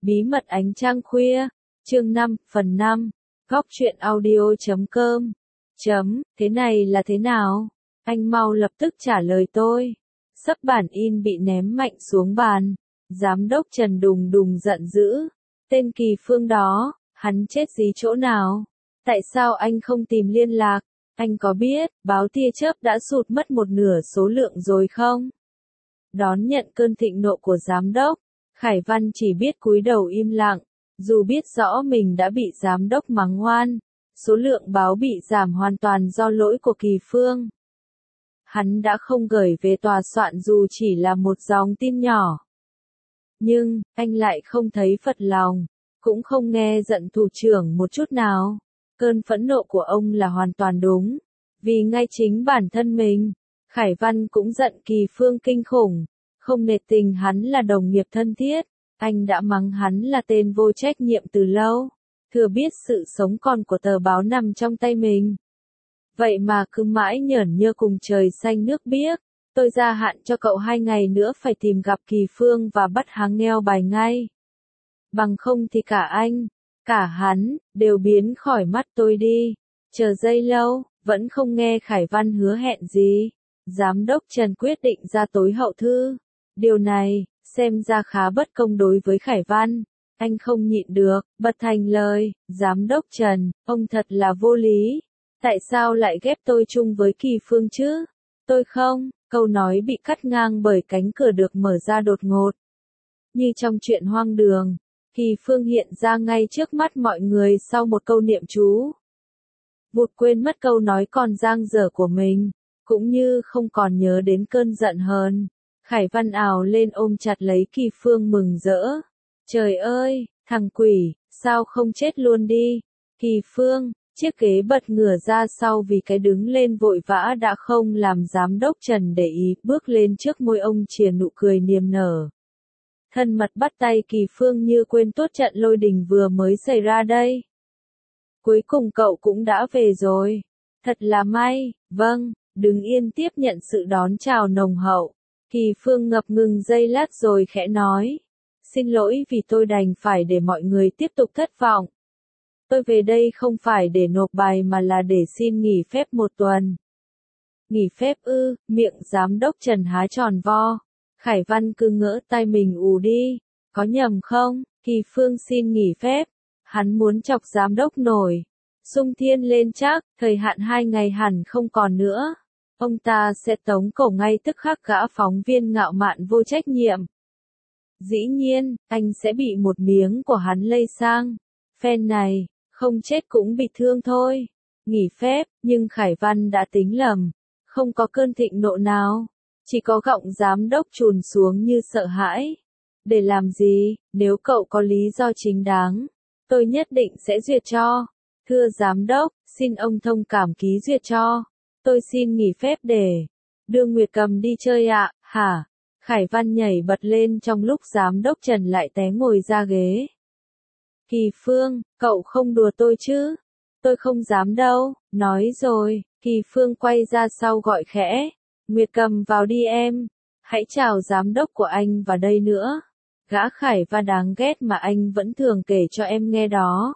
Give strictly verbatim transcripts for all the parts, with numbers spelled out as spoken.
Bí mật ánh trăng khuya, chương năm, phần năm, góc truyện audio chấm com. Chấm, thế này là thế nào? Anh mau lập tức trả lời tôi. Sấp bản in bị ném mạnh xuống bàn. Giám đốc Trần đùng đùng giận dữ. Tên Kỳ Phương đó, hắn chết gì chỗ nào? Tại sao anh không tìm liên lạc? Anh có biết, báo tia chớp đã sụt mất một nửa số lượng rồi không? Đón nhận cơn thịnh nộ của giám đốc, Khải Văn chỉ biết cúi đầu im lặng, dù biết rõ mình đã bị giám đốc mắng oan, số lượng báo bị giảm hoàn toàn do lỗi của Kỳ Phương. Hắn đã không gửi về tòa soạn dù chỉ là một dòng tin nhỏ. Nhưng, anh lại không thấy phật lòng, cũng không nghe giận thủ trưởng một chút nào. Cơn phẫn nộ của ông là hoàn toàn đúng, vì ngay chính bản thân mình, Khải Văn cũng giận Kỳ Phương kinh khủng, không nể tình hắn là đồng nghiệp thân thiết, anh đã mắng hắn là tên vô trách nhiệm từ lâu, thừa biết sự sống còn của tờ báo nằm trong tay mình. Vậy mà cứ mãi nhởn nhơ cùng trời xanh nước biếc, tôi gia hạn cho cậu hai ngày nữa phải tìm gặp Kỳ Phương và bắt hắn ngheo bài ngay. Bằng không thì cả anh, cả hắn, đều biến khỏi mắt tôi đi. Chờ giây lâu, vẫn không nghe Khải Văn hứa hẹn gì. Giám đốc Trần quyết định ra tối hậu thư. Điều này, xem ra khá bất công đối với Khải Văn. Anh không nhịn được, bật thành lời, Giám đốc Trần, ông thật là vô lý. Tại sao lại ghép tôi chung với Kỳ Phương chứ? Tôi không, câu nói bị cắt ngang bởi cánh cửa được mở ra đột ngột. Như trong chuyện hoang đường, Kỳ Phương hiện ra ngay trước mắt mọi người sau một câu niệm chú. Vụt quên mất câu nói còn dang dở của mình, cũng như không còn nhớ đến cơn giận hờn. Khải Văn ào lên ôm chặt lấy Kỳ Phương mừng rỡ. Trời ơi, thằng quỷ, sao không chết luôn đi? Kỳ Phương, chiếc ghế bật ngửa ra sau vì cái đứng lên vội vã đã không làm giám đốc Trần để ý, bước lên trước môi ông chìa nụ cười niềm nở. Thân mật bắt tay Kỳ Phương như quên tốt trận lôi đình vừa mới xảy ra đây. Cuối cùng cậu cũng đã về rồi. Thật là may, vâng, đứng yên tiếp nhận sự đón chào nồng hậu. Kỳ Phương ngập ngừng giây lát rồi khẽ nói. Xin lỗi vì tôi đành phải để mọi người tiếp tục thất vọng. Tôi về đây không phải để nộp bài mà là để xin nghỉ phép một tuần. Nghỉ phép ư, miệng giám đốc Trần há tròn vo. Khải Văn cứ ngỡ tai mình ù đi. Có nhầm không? Kỳ Phương xin nghỉ phép. Hắn muốn chọc giám đốc nổi. Xung Thiên lên chắc, thời hạn hai ngày hẳn không còn nữa. Ông ta sẽ tống cổ ngay tức khắc gã phóng viên ngạo mạn vô trách nhiệm. Dĩ nhiên, anh sẽ bị một miếng của hắn lây sang. Phen này, không chết cũng bị thương thôi. Nghỉ phép, nhưng Khải Văn đã tính lầm. Không có cơn thịnh nộ nào. Chỉ có gọng giám đốc trùn xuống như sợ hãi. Để làm gì, nếu cậu có lý do chính đáng, tôi nhất định sẽ duyệt cho. Thưa giám đốc, xin ông thông cảm ký duyệt cho. Tôi xin nghỉ phép để đưa Nguyệt Cầm đi chơi ạ, à, hả? Khải Văn nhảy bật lên trong lúc giám đốc Trần lại té ngồi ra ghế. Kỳ Phương, cậu không đùa tôi chứ? Tôi không dám đâu, nói rồi. Kỳ Phương quay ra sau gọi khẽ. Nguyệt Cầm vào đi em. Hãy chào giám đốc của anh vào đây nữa. Gã Khải Văn đáng ghét mà anh vẫn thường kể cho em nghe đó.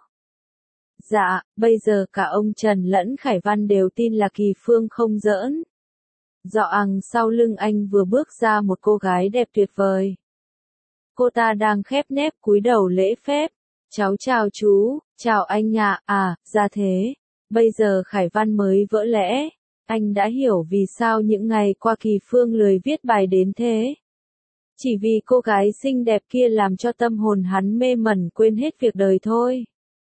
Dạ, bây giờ cả ông Trần lẫn Khải Văn đều tin là Kỳ Phương không giỡn. Dọ ằng sau lưng anh vừa bước ra một cô gái đẹp tuyệt vời. Cô ta đang khép nép cúi đầu lễ phép. Cháu chào chú, chào anh ạ, à, à, ra thế. Bây giờ Khải Văn mới vỡ lẽ. Anh đã hiểu vì sao những ngày qua Kỳ Phương lười viết bài đến thế. Chỉ vì cô gái xinh đẹp kia làm cho tâm hồn hắn mê mẩn quên hết việc đời thôi.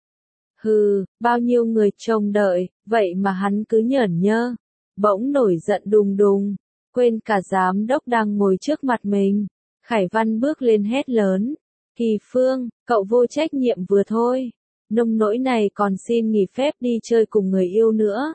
Hừ, bao nhiêu người trông đợi, vậy mà hắn cứ nhởn nhơ. Bỗng nổi giận đùng đùng, quên cả giám đốc đang ngồi trước mặt mình. Khải Văn bước lên hét lớn. Kỳ Phương, cậu vô trách nhiệm vừa thôi. Nông nỗi này còn xin nghỉ phép đi chơi cùng người yêu nữa.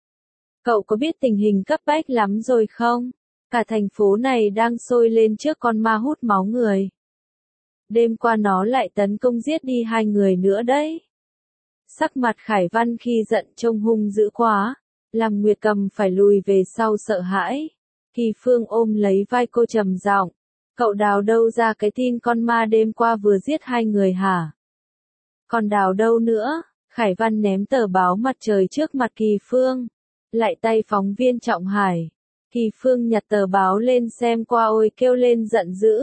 Cậu có biết tình hình cấp bách lắm rồi không? Cả thành phố này đang sôi lên trước con ma hút máu người. Đêm qua nó lại tấn công giết đi hai người nữa đấy. Sắc mặt Khải Văn khi giận trông hung dữ quá, làm Nguyệt Cầm phải lùi về sau sợ hãi. Kỳ Phương ôm lấy vai cô trầm giọng, Cậu đào đâu ra cái tin con ma đêm qua vừa giết hai người hả? Còn đào đâu nữa? Khải Văn ném tờ báo Mặt Trời trước mặt Kỳ Phương. Lại tay phóng viên Trọng Hải. Kỳ Phương nhặt tờ báo lên xem qua ôi kêu lên giận dữ.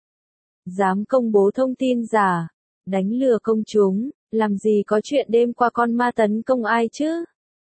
Dám công bố thông tin giả, đánh lừa công chúng, làm gì có chuyện đêm qua con ma tấn công ai chứ?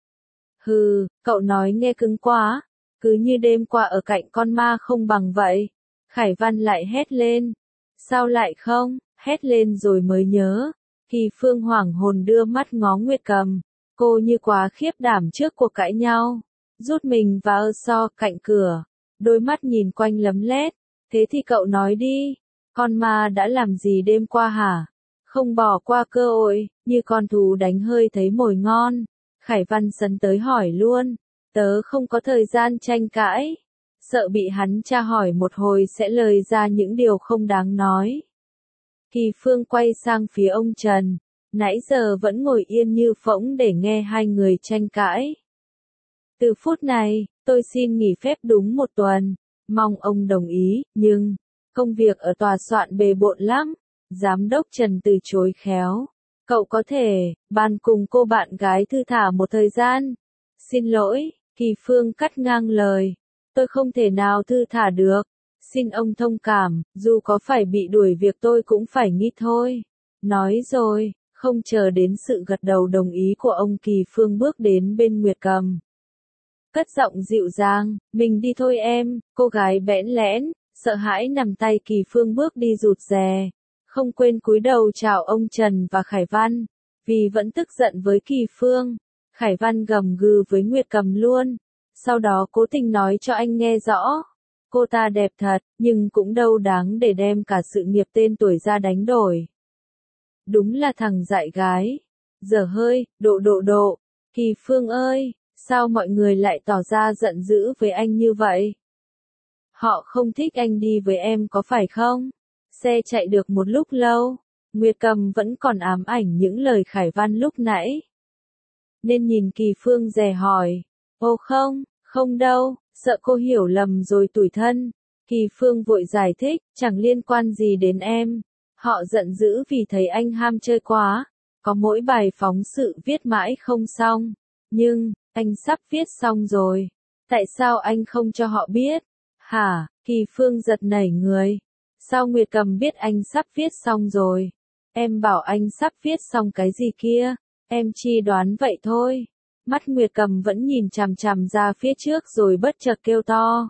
Hừ, cậu nói nghe cứng quá, cứ như đêm qua ở cạnh con ma không bằng vậy. Khải Văn lại hét lên. Sao lại không? Hét lên rồi mới nhớ. Kỳ Phương hoảng hồn đưa mắt ngó Nguyệt Cầm. Cô như quá khiếp đảm trước cuộc cãi nhau. Rút mình vào so cạnh cửa. Đôi mắt nhìn quanh lấm lét. Thế thì cậu nói đi. Con ma đã làm gì đêm qua hả? Không bỏ qua cơ hội, như con thú đánh hơi thấy mồi ngon. Khải Văn sấn tới hỏi luôn. Tớ không có thời gian tranh cãi. Sợ bị hắn tra hỏi một hồi sẽ lời ra những điều không đáng nói. Kỳ Phương quay sang phía ông Trần. Nãy giờ vẫn ngồi yên như phỗng để nghe hai người tranh cãi. Từ phút này, tôi xin nghỉ phép đúng một tuần. Mong ông đồng ý, nhưng công việc ở tòa soạn bề bộn lắm. Giám đốc Trần từ chối khéo. Cậu có thể bàn cùng cô bạn gái thư thả một thời gian. Xin lỗi, Kỳ Phương cắt ngang lời. Tôi không thể nào thư thả được. Xin ông thông cảm, dù có phải bị đuổi việc tôi cũng phải nghĩ thôi. Nói rồi, không chờ đến sự gật đầu đồng ý của ông, Kỳ Phương bước đến bên Nguyệt Cầm. Cất giọng dịu dàng, mình đi thôi em. Cô gái bẽn lẽn, sợ hãi nằm tay Kỳ Phương bước đi rụt rè. Không quên cúi đầu chào ông Trần và Khải Văn. Vì vẫn tức giận với Kỳ Phương, Khải Văn gầm gừ với Nguyệt Cầm luôn. Sau đó cố tình nói cho anh nghe rõ. Cô ta đẹp thật, nhưng cũng đâu đáng để đem cả sự nghiệp tên tuổi ra đánh đổi. Đúng là thằng dại gái. Dở hơi, độ độ độ. Kỳ Phương ơi, sao mọi người lại tỏ ra giận dữ với anh như vậy? Họ không thích anh đi với em có phải không? Xe chạy được một lúc lâu, Nguyệt Cầm vẫn còn ám ảnh những lời Khải Văn lúc nãy. Nên nhìn Kỳ Phương dè hỏi. Ô không, không đâu, sợ cô hiểu lầm rồi tủi thân. Kỳ Phương vội giải thích, chẳng liên quan gì đến em. Họ giận dữ vì thấy anh ham chơi quá. Có mỗi bài phóng sự viết mãi không xong. Nhưng, anh sắp viết xong rồi. Tại sao anh không cho họ biết? Hả? Kỳ Phương giật nảy người. Sao Nguyệt Cầm biết anh sắp viết xong rồi? Em bảo anh sắp viết xong cái gì kia? Em chỉ đoán vậy thôi. Mắt Nguyệt Cầm vẫn nhìn chằm chằm ra phía trước rồi bất chợt kêu to.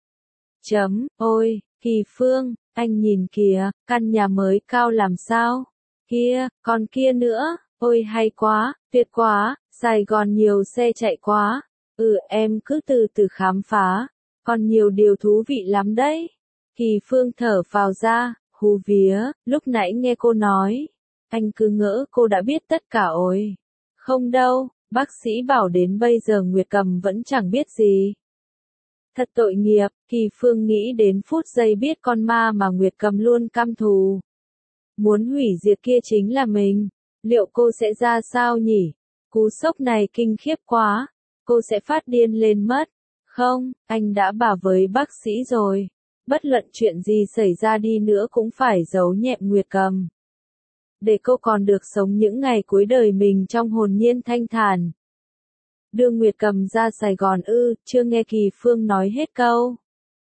Chấm, ôi, Kỳ Phương, anh nhìn kìa, căn nhà mới cao làm sao? Kia, còn kia nữa, ôi hay quá, tuyệt quá, Sài Gòn nhiều xe chạy quá. Ừ em cứ từ từ khám phá, còn nhiều điều thú vị lắm đấy. Kỳ Phương thở phào ra, hú vía, lúc nãy nghe cô nói. Anh cứ ngỡ cô đã biết tất cả ôi. Không đâu, bác sĩ bảo đến bây giờ Nguyệt Cầm vẫn chẳng biết gì. Thật tội nghiệp, Kỳ Phương nghĩ đến phút giây biết con ma mà Nguyệt Cầm luôn căm thù. Muốn hủy diệt kia chính là mình. Liệu cô sẽ ra sao nhỉ? Cú sốc này kinh khiếp quá. Cô sẽ phát điên lên mất. Không, anh đã bảo với bác sĩ rồi. Bất luận chuyện gì xảy ra đi nữa cũng phải giấu nhẹm Nguyệt Cầm. Để cô còn được sống những ngày cuối đời mình trong hồn nhiên thanh thản. Đưa Nguyệt Cầm ra Sài Gòn ư, chưa nghe Kỳ Phương nói hết câu.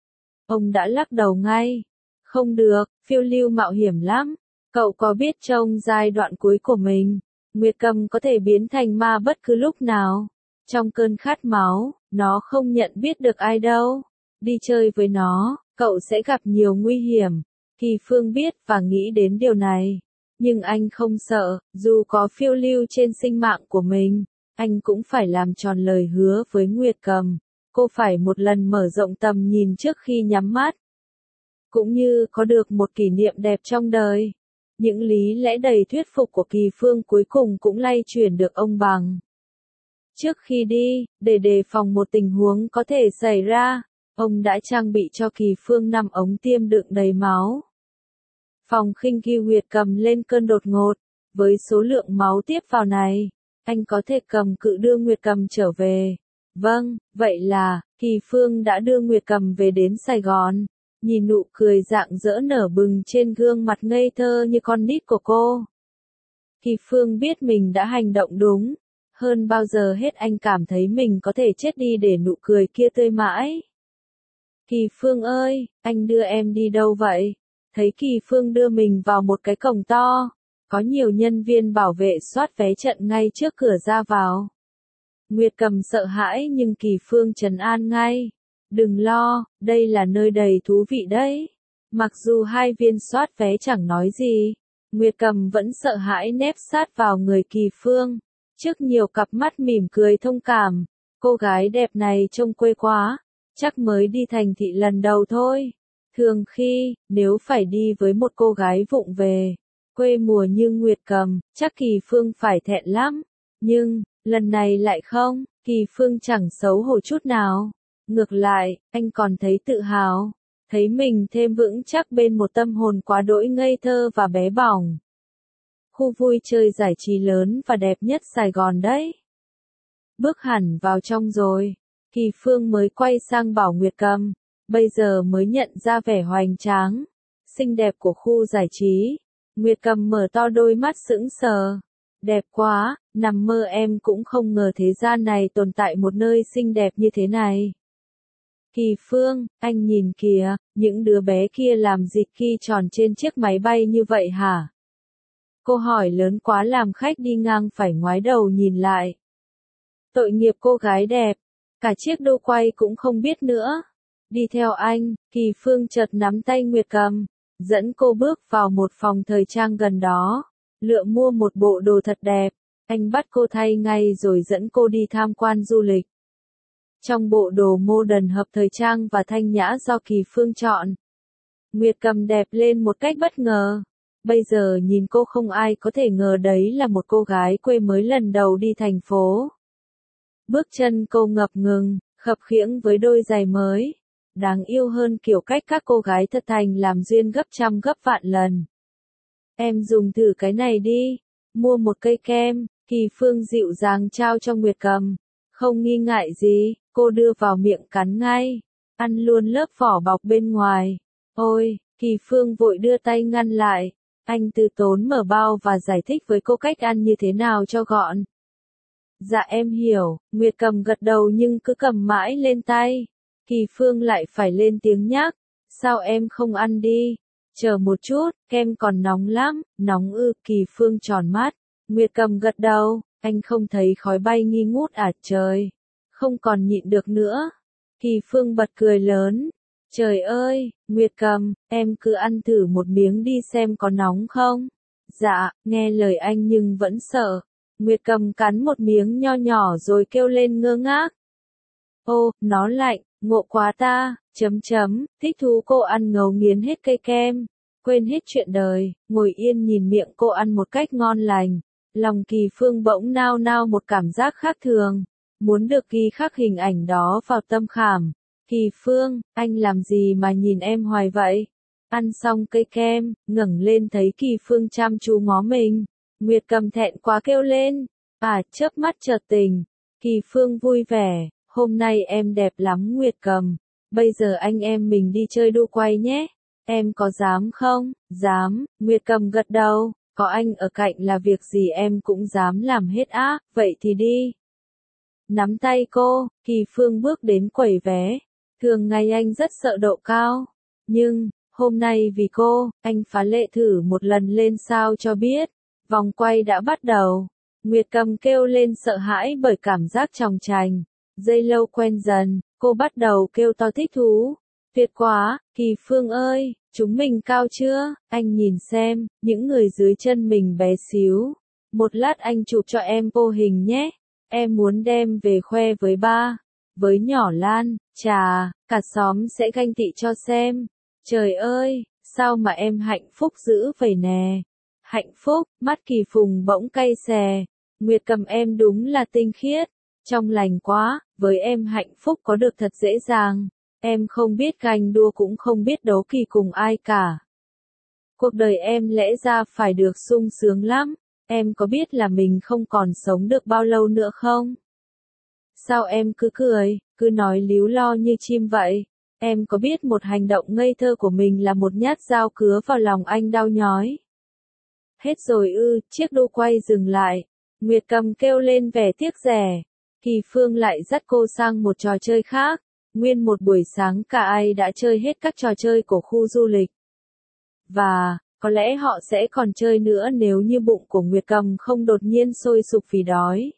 Ông đã lắc đầu ngay. Không được, phiêu lưu mạo hiểm lắm. Cậu có biết trong giai đoạn cuối của mình, Nguyệt Cầm có thể biến thành ma bất cứ lúc nào. Trong cơn khát máu, nó không nhận biết được ai đâu. Đi chơi với nó, cậu sẽ gặp nhiều nguy hiểm. Kỳ Phương biết và nghĩ đến điều này. Nhưng anh không sợ, dù có phiêu lưu trên sinh mạng của mình, anh cũng phải làm tròn lời hứa với Nguyệt Cầm. Cô phải một lần mở rộng tầm nhìn trước khi nhắm mắt. Cũng như có được một kỷ niệm đẹp trong đời. Những lý lẽ đầy thuyết phục của Kỳ Phương cuối cùng cũng lay chuyển được ông Bằng. Trước khi đi, để đề phòng một tình huống có thể xảy ra, ông đã trang bị cho Kỳ Phương năm ống tiêm đựng đầy máu. Phòng khinh khi Nguyệt Cầm lên cơn đột ngột, với số lượng máu tiếp vào này, anh có thể cầm cự đưa Nguyệt Cầm trở về. Vâng, vậy là, Kỳ Phương đã đưa Nguyệt Cầm về đến Sài Gòn. nhìn nụ cười rạng rỡ nở bừng trên gương mặt ngây thơ như con nít của cô. Kỳ Phương biết mình đã hành động đúng, hơn bao giờ hết anh cảm thấy mình có thể chết đi để nụ cười kia tươi mãi. Kỳ Phương ơi, anh đưa em đi đâu vậy? Thấy Kỳ Phương đưa mình vào một cái cổng to, có nhiều nhân viên bảo vệ soát vé trận ngay trước cửa ra vào. Nguyệt Cầm sợ hãi nhưng Kỳ Phương trấn an ngay. Đừng lo, đây là nơi đầy thú vị đấy. Mặc dù hai viên soát vé chẳng nói gì, Nguyệt Cầm vẫn sợ hãi nép sát vào người Kỳ Phương. Trước nhiều cặp mắt mỉm cười thông cảm, cô gái đẹp này trông quê quá, chắc mới đi thành thị lần đầu thôi. Thường khi, nếu phải đi với một cô gái vụng về, quê mùa như Nguyệt Cầm, chắc Kỳ Phương phải thẹn lắm. Nhưng, lần này lại không, Kỳ Phương chẳng xấu hổ chút nào. Ngược lại, anh còn thấy tự hào, thấy mình thêm vững chắc bên một tâm hồn quá đỗi ngây thơ và bé bỏng. Khu vui chơi giải trí lớn và đẹp nhất Sài Gòn đấy. Bước hẳn vào trong rồi, Kỳ Phương mới quay sang bảo Nguyệt Cầm, bây giờ mới nhận ra vẻ hoành tráng, xinh đẹp của khu giải trí. Nguyệt Cầm mở to đôi mắt sững sờ. Đẹp quá, nằm mơ em cũng không ngờ thế gian này tồn tại một nơi xinh đẹp như thế này. Kỳ Phương, anh nhìn kìa, những đứa bé kia làm gì khi tròn trên chiếc máy bay như vậy hả? Cô hỏi lớn quá làm khách đi ngang phải ngoái đầu nhìn lại. Tội nghiệp cô gái đẹp, cả chiếc đô quay cũng không biết nữa. Đi theo anh, Kỳ Phương chợt nắm tay Nguyệt Cầm, dẫn cô bước vào một phòng thời trang gần đó, lựa mua một bộ đồ thật đẹp. Anh bắt cô thay ngay rồi dẫn cô đi tham quan du lịch. Trong bộ đồ modern hợp thời trang và thanh nhã do Kỳ Phương chọn, Nguyệt Cầm đẹp lên một cách bất ngờ. Bây giờ nhìn cô không ai có thể ngờ đấy là một cô gái quê mới lần đầu đi thành phố. Bước chân cô ngập ngừng, khập khiễng với đôi giày mới. Đáng yêu hơn kiểu cách các cô gái thật thành làm duyên gấp trăm gấp vạn lần. Em dùng thử cái này đi. Mua một cây kem, Kỳ Phương dịu dàng trao cho Nguyệt Cầm. Không nghi ngại gì, cô đưa vào miệng cắn ngay. Ăn luôn lớp vỏ bọc bên ngoài. Ôi, Kỳ Phương vội đưa tay ngăn lại. Anh từ tốn mở bao và giải thích với cô cách ăn như thế nào cho gọn. Dạ em hiểu, Nguyệt Cầm gật đầu nhưng cứ cầm mãi lên tay. Kỳ Phương lại phải lên tiếng nhắc. Sao em không ăn đi? Chờ một chút, kem còn nóng lắm. Nóng ư? Kỳ Phương tròn mắt. Nguyệt Cầm gật đầu. Anh không thấy khói bay nghi ngút à? Trời, không còn nhịn được nữa. Kỳ Phương bật cười lớn. Trời ơi, Nguyệt Cầm, em cứ ăn thử một miếng đi xem có nóng không? Dạ, nghe lời anh nhưng vẫn sợ. Nguyệt Cầm cắn một miếng nho nhỏ rồi kêu lên ngơ ngác. Ô, nó lạnh, ngộ quá ta, chấm chấm, thích thú cô ăn ngấu nghiến hết cây kem. Quên hết chuyện đời, ngồi yên nhìn miệng cô ăn một cách ngon lành. Lòng Kỳ Phương bỗng nao nao một cảm giác khác thường. Muốn được ghi khắc hình ảnh đó vào tâm khảm. Kỳ Phương, anh làm gì mà nhìn em hoài vậy? Ăn xong cây kem, ngẩng lên thấy Kỳ Phương chăm chú ngó mình. Nguyệt Cầm thẹn quá kêu lên. À, chớp mắt chợt tình. Kỳ Phương vui vẻ. Hôm nay em đẹp lắm Nguyệt Cầm. Bây giờ anh em mình đi chơi đu quay nhé. Em có dám không? Dám, Nguyệt Cầm gật đầu. Có anh ở cạnh là việc gì em cũng dám làm hết á, vậy thì đi. Nắm tay cô, Kỳ Phương bước đến quầy vé. Thường ngày anh rất sợ độ cao. Nhưng, hôm nay vì cô, anh phá lệ thử một lần lên sao cho biết. Vòng quay đã bắt đầu. Nguyệt Cầm kêu lên sợ hãi bởi cảm giác chòng chành. Giây lâu quen dần, cô bắt đầu kêu to thích thú. Tuyệt quá, Kỳ Phương ơi, chúng mình cao chưa? Anh nhìn xem, những người dưới chân mình bé xíu. Một lát anh chụp cho em vô hình nhé. Em muốn đem về khoe với ba. Với nhỏ Lan, chà, cả xóm sẽ ganh tị cho xem. Trời ơi, sao mà em hạnh phúc dữ vậy nè. Hạnh phúc, mắt Kỳ Phùng bỗng cay xè. Nguyệt Cầm em đúng là tinh khiết. Trong lành quá, với em hạnh phúc có được thật dễ dàng. Em không biết ganh đua cũng không biết đấu kỳ cùng ai cả. Cuộc đời em lẽ ra phải được sung sướng lắm. Em có biết là mình không còn sống được bao lâu nữa không? Sao em cứ cười, cứ nói líu lo như chim vậy? Em có biết một hành động ngây thơ của mình là một nhát dao cứa vào lòng anh đau nhói. Hết rồi ư, chiếc đu quay dừng lại. Nguyệt Cầm kêu lên vẻ tiếc rẻ. Kỳ Phương lại dắt cô sang một trò chơi khác. Nguyên một buổi sáng cả ai đã chơi hết các trò chơi của khu du lịch. Và, có lẽ họ sẽ còn chơi nữa nếu như bụng của Nguyệt Cầm không đột nhiên sôi sục vì đói.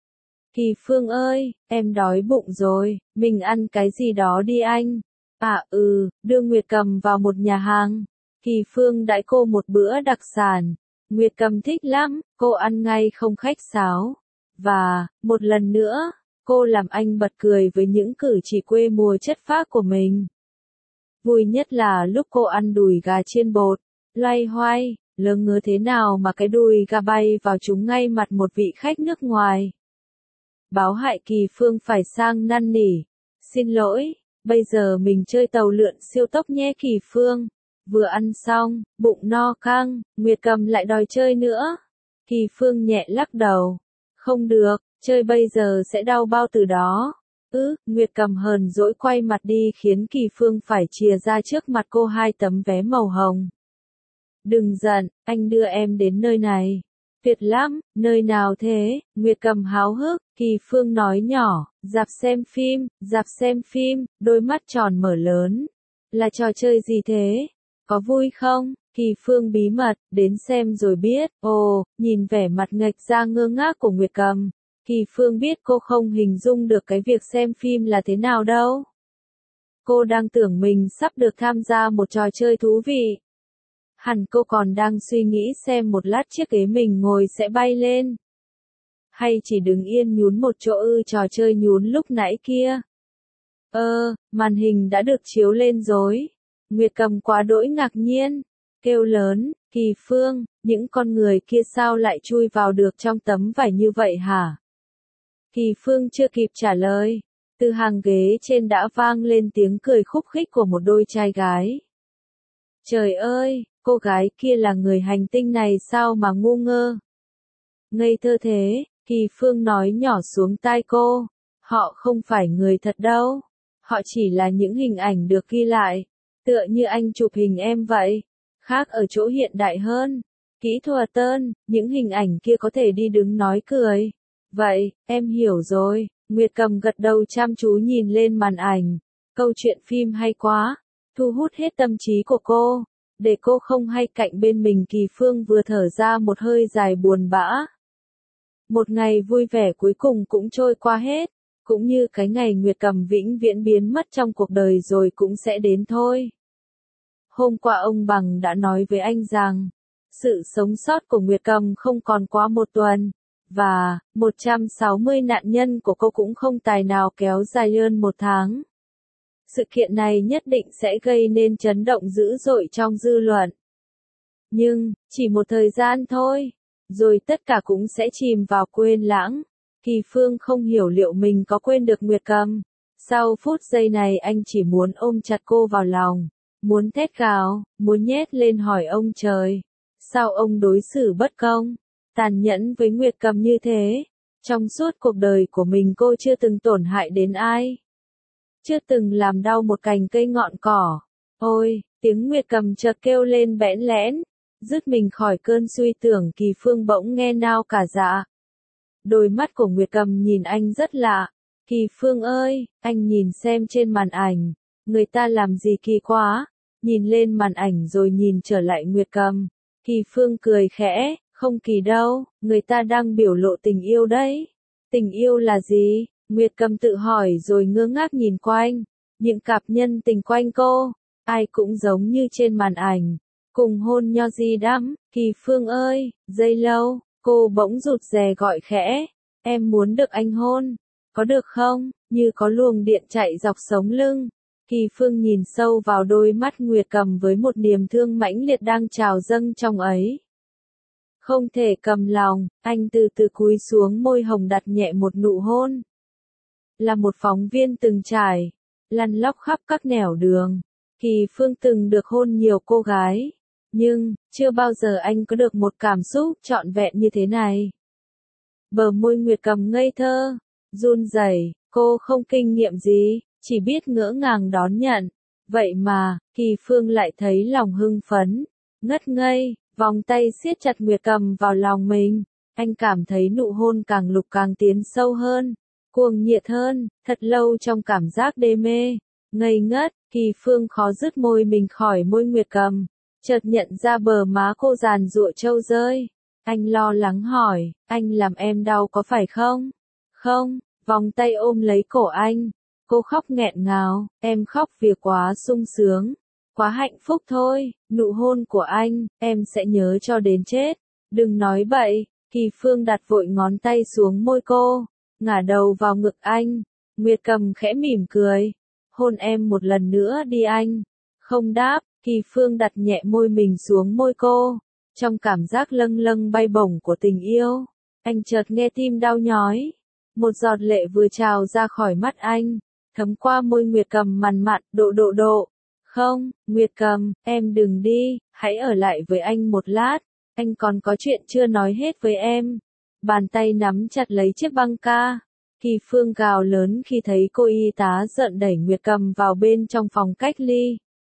Kỳ Phương ơi, em đói bụng rồi, mình ăn cái gì đó đi anh. À ừ, đưa Nguyệt Cầm vào một nhà hàng. Kỳ Phương đãi cô một bữa đặc sản. Nguyệt Cầm thích lắm, cô ăn ngay không khách sáo. Và, một lần nữa, cô làm anh bật cười với những cử chỉ quê mùa chất phác của mình. Vui nhất là lúc cô ăn đùi gà chiên bột, loay hoay, lỡ ngớ thế nào mà cái đùi gà bay vào trúng ngay mặt một vị khách nước ngoài. Báo hại Kỳ Phương phải sang năn nỉ. Xin lỗi, bây giờ mình chơi tàu lượn siêu tốc nhé Kỳ Phương. Vừa ăn xong, bụng no căng, Nguyệt Cầm lại đòi chơi nữa. Kỳ Phương nhẹ lắc đầu. Không được, chơi bây giờ sẽ đau bao tử đó. Ứ, Nguyệt Cầm hờn dỗi quay mặt đi khiến Kỳ Phương phải chìa ra trước mặt cô hai tấm vé màu hồng. Đừng giận, anh đưa em đến nơi này. Tuyệt lắm, nơi nào thế? Nguyệt Cầm háo hức, Kỳ Phương nói nhỏ, rạp xem phim, rạp xem phim, đôi mắt tròn mở lớn. Là trò chơi gì thế? Có vui không? Kỳ Phương bí mật, đến xem rồi biết. Ồ, nhìn vẻ mặt ngạch ra ngơ ngác của Nguyệt Cầm. Kỳ Phương biết cô không hình dung được cái việc xem phim là thế nào đâu. Cô đang tưởng mình sắp được tham gia một trò chơi thú vị. Hẳn cô còn đang suy nghĩ xem một lát chiếc ghế mình ngồi sẽ bay lên. Hay chỉ đứng yên nhún một chỗ ư trò chơi nhún lúc nãy kia. Ơ, màn hình đã được chiếu lên rồi. Nguyệt Cầm quá đỗi ngạc nhiên. Kêu lớn, Kỳ Phương, những con người kia sao lại chui vào được trong tấm vải như vậy hả? Kỳ Phương chưa kịp trả lời. Từ hàng ghế trên đã vang lên tiếng cười khúc khích của một đôi trai gái. Trời ơi, cô gái kia là người hành tinh này sao mà ngu ngơ? Ngây thơ thế, Kỳ Phương nói nhỏ xuống tai cô. Họ không phải người thật đâu. Họ chỉ là những hình ảnh được ghi lại. Tựa như anh chụp hình em vậy. Khác ở chỗ hiện đại hơn. Kỹ thuật hơn, những hình ảnh kia có thể đi đứng nói cười. Vậy, em hiểu rồi. Nguyệt Cầm gật đầu chăm chú nhìn lên màn ảnh. Câu chuyện phim hay quá. Thu hút hết tâm trí của cô. Để cô không hay cạnh bên mình Kỳ Phương vừa thở ra một hơi dài buồn bã. Một ngày vui vẻ cuối cùng cũng trôi qua hết. Cũng như cái ngày Nguyệt Cầm vĩnh viễn biến mất trong cuộc đời rồi cũng sẽ đến thôi. Hôm qua ông Bằng đã nói với anh rằng, sự sống sót của Nguyệt Cầm không còn quá một tuần, và, một trăm sáu mươi nạn nhân của cô cũng không tài nào kéo dài hơn một tháng. Sự kiện này nhất định sẽ gây nên chấn động dữ dội trong dư luận. Nhưng, chỉ một thời gian thôi, rồi tất cả cũng sẽ chìm vào quên lãng. Kỳ Phương không hiểu liệu mình có quên được Nguyệt Cầm. Sau phút giây này anh chỉ muốn ôm chặt cô vào lòng. Muốn thét gào, muốn nhét lên hỏi ông trời. Sao ông đối xử bất công, tàn nhẫn với Nguyệt Cầm như thế? Trong suốt cuộc đời của mình cô chưa từng tổn hại đến ai. Chưa từng làm đau một cành cây ngọn cỏ. Ôi, tiếng Nguyệt Cầm chợt kêu lên bẽn lẽn. Dứt mình khỏi cơn suy tưởng Kỳ Phương bỗng nghe nao cả dạ. Đôi mắt của Nguyệt Cầm nhìn anh rất lạ. Kỳ Phương ơi, anh nhìn xem trên màn ảnh. Người ta làm gì kỳ quá. Nhìn lên màn ảnh rồi nhìn trở lại Nguyệt Cầm. Kỳ Phương cười khẽ, không kỳ đâu, người ta đang biểu lộ tình yêu đấy. Tình yêu là gì? Nguyệt Cầm tự hỏi rồi ngơ ngác nhìn quanh. Những cặp nhân tình quanh cô, ai cũng giống như trên màn ảnh. Cùng hôn nho di đắm, Kỳ Phương ơi, giây lâu, cô bỗng rụt rè gọi khẽ. Em muốn được anh hôn, có được không? Như có luồng điện chạy dọc sống lưng. Kỳ Phương nhìn sâu vào đôi mắt Nguyệt Cầm với một niềm thương mãnh liệt đang trào dâng trong ấy. Không thể cầm lòng, anh từ từ cúi xuống môi hồng đặt nhẹ một nụ hôn. Là một phóng viên từng trải, lăn lóc khắp các nẻo đường, Kỳ Phương từng được hôn nhiều cô gái. Nhưng, chưa bao giờ anh có được một cảm xúc trọn vẹn như thế này. Bờ môi Nguyệt Cầm ngây thơ, run rẩy, cô không kinh nghiệm gì, chỉ biết ngỡ ngàng đón nhận. Vậy mà, Kỳ Phương lại thấy lòng hưng phấn, ngất ngây, vòng tay siết chặt Nguyệt Cầm vào lòng mình. Anh cảm thấy nụ hôn càng lúc càng tiến sâu hơn, cuồng nhiệt hơn, thật lâu trong cảm giác đê mê, ngây ngất, Kỳ Phương khó dứt môi mình khỏi môi Nguyệt Cầm, chợt nhận ra bờ má cô giàn giụa trâu rơi. Anh lo lắng hỏi, anh làm em đau có phải không? Không, vòng tay ôm lấy cổ anh. Cô khóc nghẹn ngào, em khóc vì quá sung sướng, quá hạnh phúc thôi, nụ hôn của anh, em sẽ nhớ cho đến chết. Đừng nói bậy, Kỳ Phương đặt vội ngón tay xuống môi cô, ngả đầu vào ngực anh. Nguyệt Cầm khẽ mỉm cười, hôn em một lần nữa đi anh. Không đáp, Kỳ Phương đặt nhẹ môi mình xuống môi cô, trong cảm giác lâng lâng bay bổng của tình yêu. Anh chợt nghe tim đau nhói, một giọt lệ vừa trào ra khỏi mắt anh, thấm qua môi Nguyệt Cầm mằn mặn, độ độ độ. Không, Nguyệt Cầm, em đừng đi, hãy ở lại với anh một lát, anh còn có chuyện chưa nói hết với em. Bàn tay nắm chặt lấy chiếc băng ca. Kỳ Phương gào lớn khi thấy cô y tá giận đẩy Nguyệt Cầm vào bên trong phòng cách ly.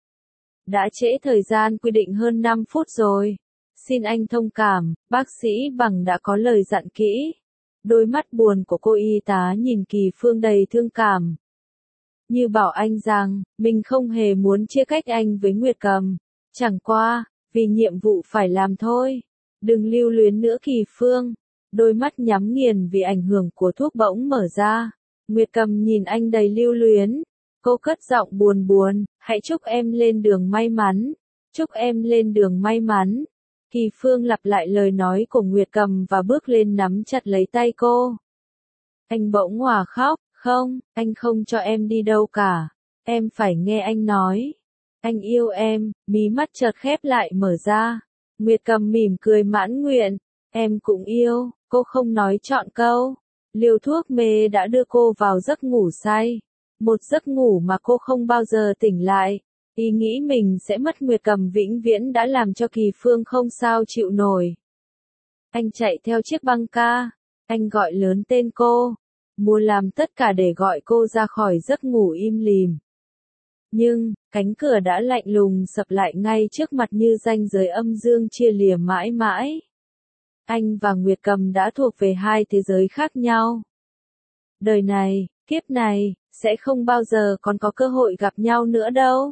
Đã trễ thời gian quy định hơn năm phút rồi. Xin anh thông cảm, bác sĩ Bằng đã có lời dặn kỹ. Đôi mắt buồn của cô y tá nhìn Kỳ Phương đầy thương cảm. Như bảo anh rằng, mình không hề muốn chia cách anh với Nguyệt Cầm. Chẳng qua, vì nhiệm vụ phải làm thôi. Đừng lưu luyến nữa Kỳ Phương. Đôi mắt nhắm nghiền vì ảnh hưởng của thuốc bỗng mở ra. Nguyệt Cầm nhìn anh đầy lưu luyến. Cô cất giọng buồn buồn, hãy chúc em lên đường may mắn. Chúc em lên đường may mắn. Kỳ Phương lặp lại lời nói của Nguyệt Cầm và bước lên nắm chặt lấy tay cô. Anh bỗng òa khóc, không, anh không cho em đi đâu cả. Em phải nghe anh nói. Anh yêu em, mí mắt chợt khép lại mở ra. Nguyệt Cầm mỉm cười mãn nguyện. Em cũng yêu, cô không nói trọn câu. Liều thuốc mê đã đưa cô vào giấc ngủ say. Một giấc ngủ mà cô không bao giờ tỉnh lại. Ý nghĩ mình sẽ mất Nguyệt Cầm vĩnh viễn đã làm cho Kỳ Phương không sao chịu nổi. Anh chạy theo chiếc băng ca. Anh gọi lớn tên cô. Muốn làm tất cả để gọi cô ra khỏi giấc ngủ im lìm. Nhưng, cánh cửa đã lạnh lùng sập lại ngay trước mặt như ranh giới âm dương chia lìa mãi mãi. Anh và Nguyệt Cầm đã thuộc về hai thế giới khác nhau. Đời này, kiếp này, sẽ không bao giờ còn có cơ hội gặp nhau nữa đâu.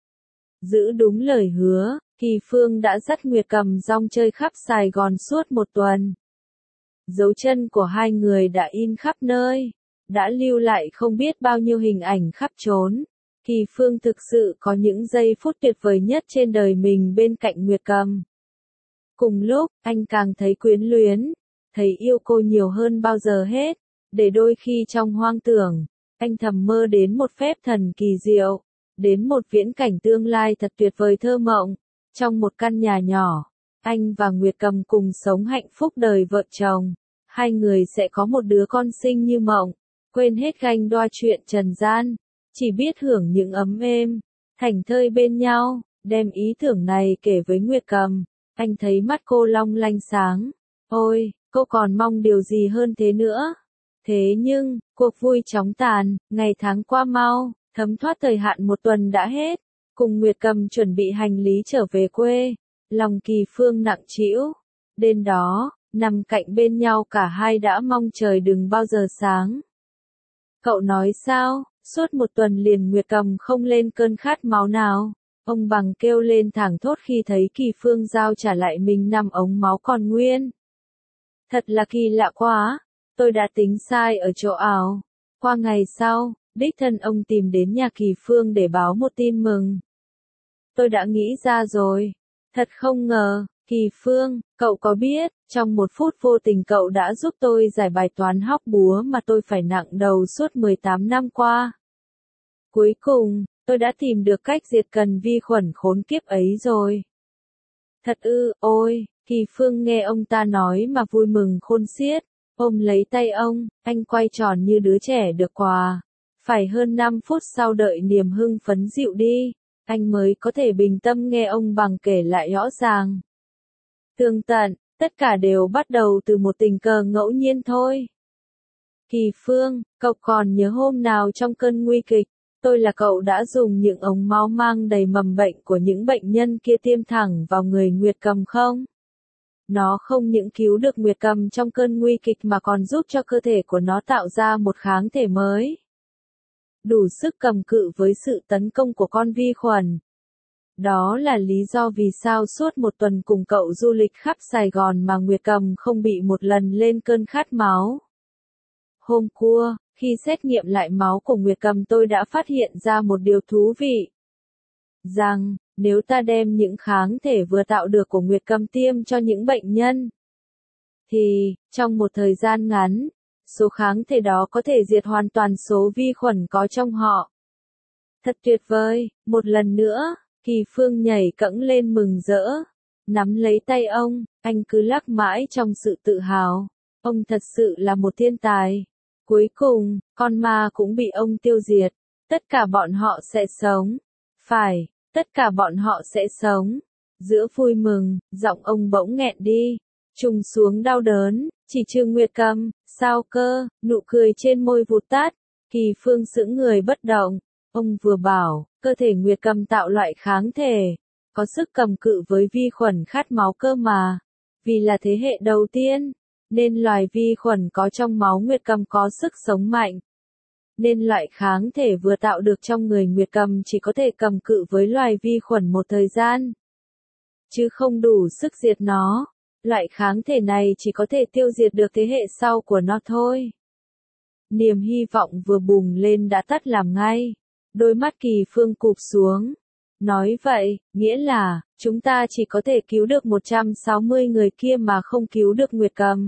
Giữ đúng lời hứa, Kỳ Phương đã dắt Nguyệt Cầm rong chơi khắp Sài Gòn suốt một tuần. Dấu chân của hai người đã in khắp nơi, đã lưu lại không biết bao nhiêu hình ảnh khắp chốn. Kỳ Phương thực sự có những giây phút tuyệt vời nhất trên đời mình bên cạnh Nguyệt Cầm. Cùng lúc, anh càng thấy quyến luyến, thấy yêu cô nhiều hơn bao giờ hết, để đôi khi trong hoang tưởng, anh thầm mơ đến một phép thần kỳ diệu, đến một viễn cảnh tương lai thật tuyệt vời thơ mộng. Trong một căn nhà nhỏ, anh và Nguyệt Cầm cùng sống hạnh phúc đời vợ chồng. Hai người sẽ có một đứa con xinh như mộng, quên hết ganh đoa chuyện trần gian, chỉ biết hưởng những ấm êm, thảnh thơi bên nhau. Đem ý tưởng này kể với Nguyệt Cầm, anh thấy mắt cô long lanh sáng. Ôi, cô còn mong điều gì hơn thế nữa? Thế nhưng, cuộc vui chóng tàn, ngày tháng qua mau, thấm thoát thời hạn một tuần đã hết. Cùng Nguyệt Cầm chuẩn bị hành lý trở về quê, lòng Kỳ Phương nặng trĩu. Đêm đó, nằm cạnh bên nhau cả hai đã mong trời đừng bao giờ sáng. Cậu nói sao, suốt một tuần liền Nguyệt Cầm không lên cơn khát máu nào. Ông Bằng kêu lên thảng thốt khi thấy Kỳ Phương giao trả lại mình năm ống máu còn nguyên. Thật là kỳ lạ quá, tôi đã tính sai ở chỗ ảo. Qua ngày sau, đích thân ông tìm đến nhà Kỳ Phương để báo một tin mừng. Tôi đã nghĩ ra rồi. Thật không ngờ, Kỳ Phương, cậu có biết, trong một phút vô tình cậu đã giúp tôi giải bài toán hóc búa mà tôi phải nặng đầu suốt mười tám năm qua. Cuối cùng, tôi đã tìm được cách diệt cần vi khuẩn khốn kiếp ấy rồi. Thật ư, ôi, Kỳ Phương nghe ông ta nói mà vui mừng khôn xiết, ôm lấy tay ông, anh quay tròn như đứa trẻ được quà. Phải hơn năm phút sau đợi niềm hưng phấn dịu đi, anh mới có thể bình tâm nghe ông Bằng kể lại rõ ràng. Tường tận, tất cả đều bắt đầu từ một tình cờ ngẫu nhiên thôi. Kỳ Phương, cậu còn nhớ hôm nào trong cơn nguy kịch, tôi là cậu đã dùng những ống máu mang đầy mầm bệnh của những bệnh nhân kia tiêm thẳng vào người Nguyệt Cầm không? Nó không những cứu được Nguyệt Cầm trong cơn nguy kịch mà còn giúp cho cơ thể của nó tạo ra một kháng thể mới, đủ sức cầm cự với sự tấn công của con vi khuẩn. Đó là lý do vì sao suốt một tuần cùng cậu du lịch khắp Sài Gòn mà Nguyệt Cầm không bị một lần lên cơn khát máu. Hôm qua, khi xét nghiệm lại máu của Nguyệt Cầm tôi đã phát hiện ra một điều thú vị. Rằng, nếu ta đem những kháng thể vừa tạo được của Nguyệt Cầm tiêm cho những bệnh nhân, thì, trong một thời gian ngắn, số kháng thể đó có thể diệt hoàn toàn số vi khuẩn có trong họ. Thật tuyệt vời, một lần nữa, Kỳ Phương nhảy cẫng lên mừng rỡ, nắm lấy tay ông, anh cứ lắc mãi trong sự tự hào. Ông thật sự là một thiên tài. Cuối cùng, con ma cũng bị ông tiêu diệt. Tất cả bọn họ sẽ sống. Phải, tất cả bọn họ sẽ sống. Giữa vui mừng, giọng ông bỗng nghẹn đi. Trùng xuống đau đớn, chỉ trừ Nguyệt Cầm, sao cơ, nụ cười trên môi vụt tắt. Kỳ Phương sững người bất động. Ông vừa bảo, cơ thể Nguyệt Cầm tạo loại kháng thể, có sức cầm cự với vi khuẩn khát máu cơ mà. Vì là thế hệ đầu tiên, nên loài vi khuẩn có trong máu Nguyệt Cầm có sức sống mạnh. Nên loại kháng thể vừa tạo được trong người Nguyệt Cầm chỉ có thể cầm cự với loài vi khuẩn một thời gian, chứ không đủ sức diệt nó. Loại kháng thể này chỉ có thể tiêu diệt được thế hệ sau của nó thôi. Niềm hy vọng vừa bùng lên đã tắt làm ngay. Đôi mắt Kỳ Phương cụp xuống. Nói vậy, nghĩa là, chúng ta chỉ có thể cứu được một trăm sáu mươi người kia mà không cứu được Nguyệt Cầm.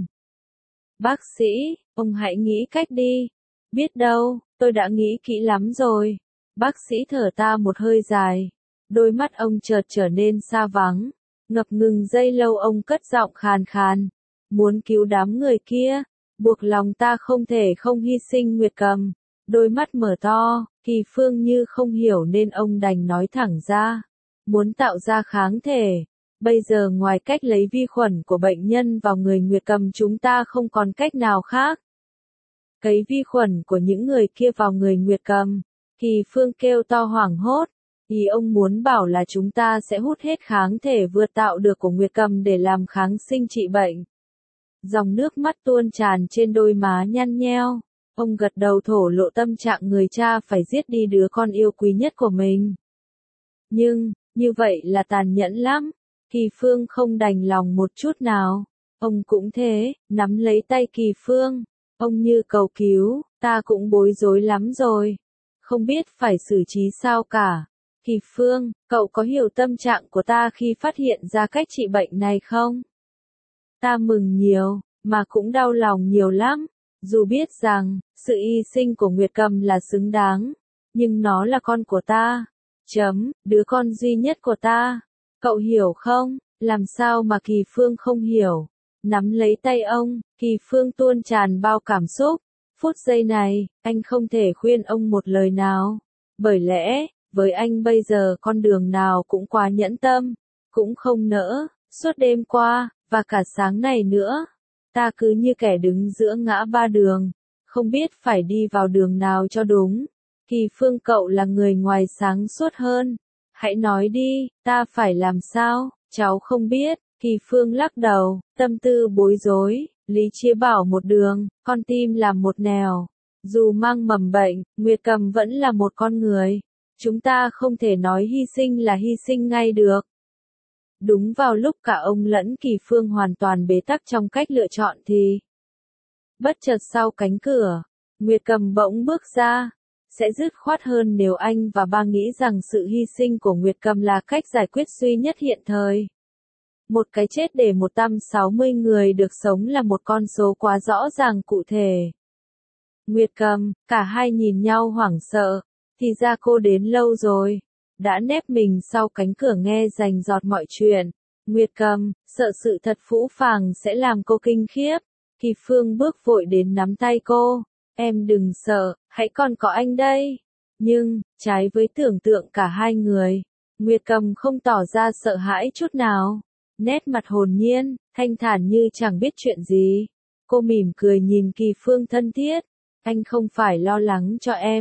Bác sĩ, ông hãy nghĩ cách đi. Biết đâu, tôi đã nghĩ kỹ lắm rồi. Bác sĩ thở ta một hơi dài. Đôi mắt ông chợt trở nên xa vắng. Ngập ngừng giây lâu ông cất giọng khàn khàn. Muốn cứu đám người kia, buộc lòng ta không thể không hy sinh Nguyệt Cầm. Đôi mắt mở to, Kỳ Phương như không hiểu nên ông đành nói thẳng ra. Muốn tạo ra kháng thể. Bây giờ ngoài cách lấy vi khuẩn của bệnh nhân vào người Nguyệt Cầm chúng ta không còn cách nào khác. Cấy vi khuẩn của những người kia vào người Nguyệt Cầm. Kỳ Phương kêu to hoảng hốt. Ý ông muốn bảo là chúng ta sẽ hút hết kháng thể vừa tạo được của Nguyệt Cầm để làm kháng sinh trị bệnh. Dòng nước mắt tuôn tràn trên đôi má nhăn nheo. Ông gật đầu thổ lộ tâm trạng người cha phải giết đi đứa con yêu quý nhất của mình. Nhưng, như vậy là tàn nhẫn lắm. Kỳ Phương không đành lòng một chút nào. Ông cũng thế, nắm lấy tay Kỳ Phương. Ông như cầu cứu, ta cũng bối rối lắm rồi. Không biết phải xử trí sao cả. Kỳ Phương, cậu có hiểu tâm trạng của ta khi phát hiện ra cách trị bệnh này không? Ta mừng nhiều, mà cũng đau lòng nhiều lắm. Dù biết rằng, sự hy sinh của Nguyệt Cầm là xứng đáng, nhưng nó là con của ta. Chấm, đứa con duy nhất của ta. Cậu hiểu không? Làm sao mà Kỳ Phương không hiểu? Nắm lấy tay ông, Kỳ Phương tuôn tràn bao cảm xúc. Phút giây này, anh không thể khuyên ông một lời nào. Bởi lẽ, với anh bây giờ con đường nào cũng quá nhẫn tâm, cũng không nỡ. Suốt đêm qua, và cả sáng này nữa, ta cứ như kẻ đứng giữa ngã ba đường, không biết phải đi vào đường nào cho đúng. Kỳ Phương, cậu là người ngoài sáng suốt hơn. Hãy nói đi, ta phải làm sao? Cháu không biết. Kỳ Phương lắc đầu, tâm tư bối rối. Lý trí bảo một đường, con tim làm một nẻo. Dù mang mầm bệnh, Nguyệt Cầm vẫn là một con người. Chúng ta không thể nói hy sinh là hy sinh ngay được. Đúng vào lúc cả ông lẫn Kỳ Phương hoàn toàn bế tắc trong cách lựa chọn thì, bất chợt sau cánh cửa, Nguyệt Cầm bỗng bước ra. Sẽ dứt khoát hơn nếu anh và ba nghĩ rằng sự hy sinh của Nguyệt Cầm là cách giải quyết duy nhất hiện thời. Một cái chết để một trăm sáu mươi người được sống là một con số quá rõ ràng cụ thể. Nguyệt Cầm, cả hai nhìn nhau hoảng sợ. Thì ra cô đến lâu rồi. Đã nép mình sau cánh cửa nghe rành rọt mọi chuyện. Nguyệt Cầm, sợ sự thật phũ phàng sẽ làm cô kinh khiếp. Kỳ Phương bước vội đến nắm tay cô. Em đừng sợ, hãy còn có anh đây. Nhưng, trái với tưởng tượng cả hai người, Nguyệt Cầm không tỏ ra sợ hãi chút nào. Nét mặt hồn nhiên, thanh thản như chẳng biết chuyện gì. Cô mỉm cười nhìn Kỳ Phương thân thiết. Anh không phải lo lắng cho em.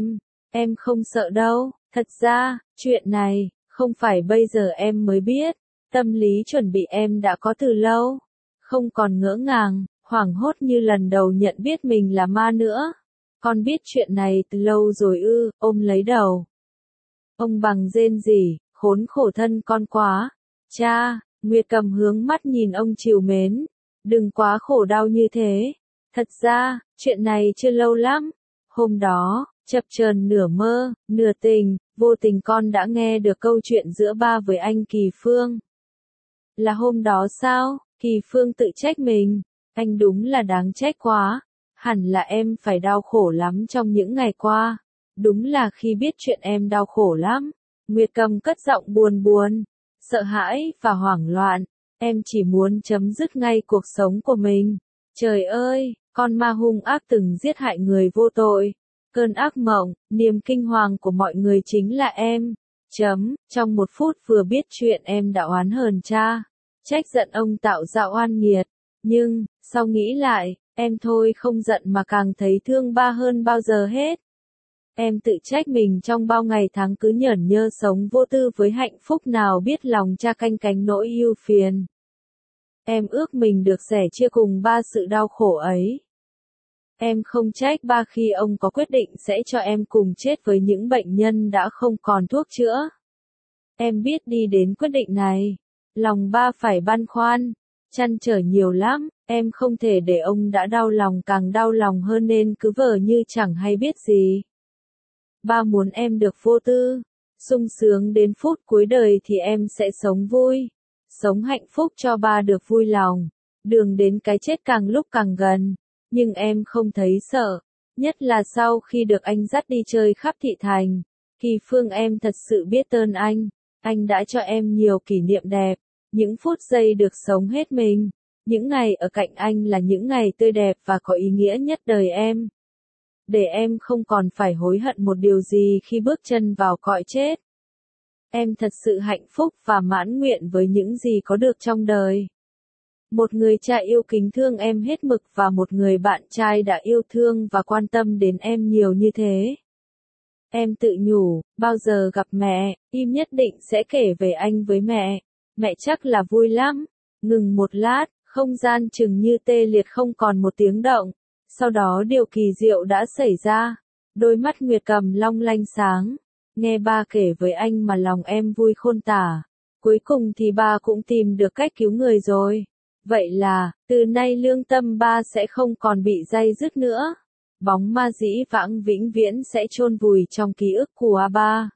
Em không sợ đâu, thật ra, chuyện này, không phải bây giờ em mới biết, tâm lý chuẩn bị em đã có từ lâu, không còn ngỡ ngàng, hoảng hốt như lần đầu nhận biết mình là ma nữa. Con biết chuyện này từ lâu rồi ư, ôm lấy đầu. Ông Bằng rên rỉ, khốn khổ thân con quá. Cha, Nguyệt Cầm hướng mắt nhìn ông trìu mến. Đừng quá khổ đau như thế. Thật ra, chuyện này chưa lâu lắm. Hôm đó, chập chờn nửa mơ, nửa tình, vô tình con đã nghe được câu chuyện giữa ba với anh Kỳ Phương. Là hôm đó sao? Kỳ Phương tự trách mình. Anh đúng là đáng trách quá. Hẳn là em phải đau khổ lắm trong những ngày qua. Đúng là khi biết chuyện em đau khổ lắm. Nguyệt Cầm cất giọng buồn buồn, sợ hãi và hoảng loạn. Em chỉ muốn chấm dứt ngay cuộc sống của mình. Trời ơi, con ma hung ác từng giết hại người vô tội. Cơn ác mộng, niềm kinh hoàng của mọi người chính là em. Chấm, trong một phút vừa biết chuyện em đã oán hờn cha. Trách giận ông tạo ra oan nghiệt. Nhưng, sau nghĩ lại, em thôi không giận mà càng thấy thương ba hơn bao giờ hết. Em tự trách mình trong bao ngày tháng cứ nhởn nhơ sống vô tư với hạnh phúc nào biết lòng cha canh cánh nỗi ưu phiền. Em ước mình được sẻ chia cùng ba sự đau khổ ấy. Em không trách ba khi ông có quyết định sẽ cho em cùng chết với những bệnh nhân đã không còn thuốc chữa. Em biết đi đến quyết định này, lòng ba phải băn khoăn, trăn trở nhiều lắm, em không thể để ông đã đau lòng càng đau lòng hơn nên cứ vờ như chẳng hay biết gì. Ba muốn em được vô tư, sung sướng đến phút cuối đời thì em sẽ sống vui, sống hạnh phúc cho ba được vui lòng. Đường đến cái chết càng lúc càng gần, nhưng em không thấy sợ, nhất là sau khi được anh dắt đi chơi khắp thị thành. Kỳ Phương em thật sự biết ơn anh, anh đã cho em nhiều kỷ niệm đẹp, những phút giây được sống hết mình. Những ngày ở cạnh anh là những ngày tươi đẹp và có ý nghĩa nhất đời em. Để em không còn phải hối hận một điều gì khi bước chân vào cõi chết. Em thật sự hạnh phúc và mãn nguyện với những gì có được trong đời. Một người cha yêu kính thương em hết mực và một người bạn trai đã yêu thương và quan tâm đến em nhiều như thế. Em tự nhủ, bao giờ gặp mẹ, im nhất định sẽ kể về anh với mẹ. Mẹ chắc là vui lắm. Ngừng một lát, không gian chừng như tê liệt không còn một tiếng động. Sau đó điều kỳ diệu đã xảy ra. Đôi mắt Nguyệt Cầm long lanh sáng. Nghe ba kể với anh mà lòng em vui khôn tả. Cuối cùng thì ba cũng tìm được cách cứu người rồi. Vậy là, từ nay lương tâm ba sẽ không còn bị day dứt nữa. Bóng ma dĩ vãng vĩnh viễn sẽ chôn vùi trong ký ức của ba.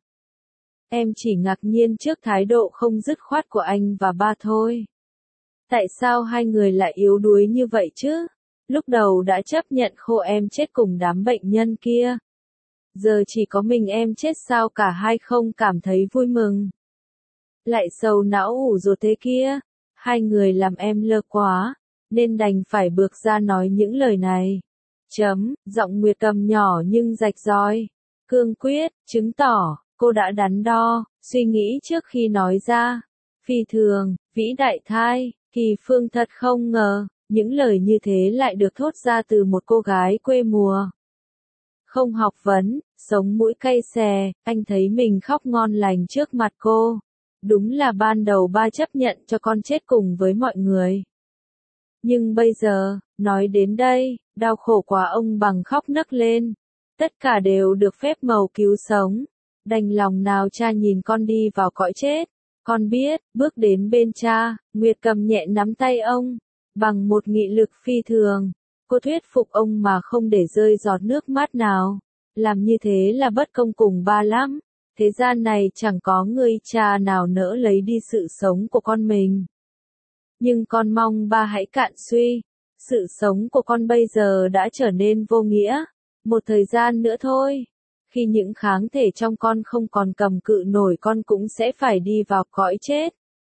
Em chỉ ngạc nhiên trước thái độ không dứt khoát của anh và ba thôi. Tại sao hai người lại yếu đuối như vậy chứ? Lúc đầu đã chấp nhận khô em chết cùng đám bệnh nhân kia. Giờ chỉ có mình em chết sao cả hai không cảm thấy vui mừng. Lại sầu não ủ ruột thế kia. Hai người làm em lơ quá, nên đành phải bước ra nói những lời này. Chấm, giọng Nguyệt Cầm nhỏ nhưng rạch ròi, cương quyết, chứng tỏ, cô đã đắn đo, suy nghĩ trước khi nói ra. Phi thường, vĩ đại thai, Kỳ Phương thật không ngờ, những lời như thế lại được thốt ra từ một cô gái quê mùa. Không học vấn, sống mũi cay xè, anh thấy mình khóc ngon lành trước mặt cô. Đúng là ban đầu ba chấp nhận cho con chết cùng với mọi người. Nhưng bây giờ, nói đến đây, đau khổ quá ông Bằng khóc nấc lên. Tất cả đều được phép màu cứu sống. Đành lòng nào cha nhìn con đi vào cõi chết. Con biết, bước đến bên cha, Nguyệt Cầm nhẹ nắm tay ông. Bằng một nghị lực phi thường, cô thuyết phục ông mà không để rơi giọt nước mắt nào. Làm như thế là bất công cùng ba lắm. Thế gian này chẳng có người cha nào nỡ lấy đi sự sống của con mình. Nhưng con mong ba hãy cạn suy. Sự sống của con bây giờ đã trở nên vô nghĩa. Một thời gian nữa thôi. Khi những kháng thể trong con không còn cầm cự nổi con cũng sẽ phải đi vào cõi chết.